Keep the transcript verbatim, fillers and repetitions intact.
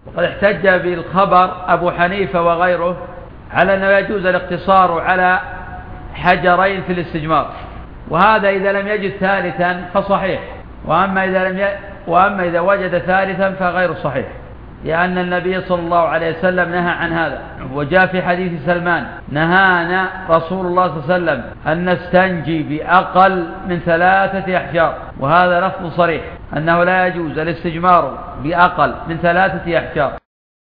وقد احتج بالخبر أبو حنيفة وغيره على أنه يجوز الاقتصار على حجرين في الاستجمار، وهذا إذا لم يجد ثالثا فصحيح، وأما إذا, لم ي... وأما إذا وجد ثالثا فغير صحيح، لأن النبي صلى الله عليه وسلم نهى عن هذا. وجاء في حديث سلمان: نهانا رسول الله صلى الله عليه وسلم أن نستنجي بأقل من ثلاثة أحجار، وهذا لفظ صريح أنه لا يجوز الاستجمار بأقل من ثلاثة أحجار.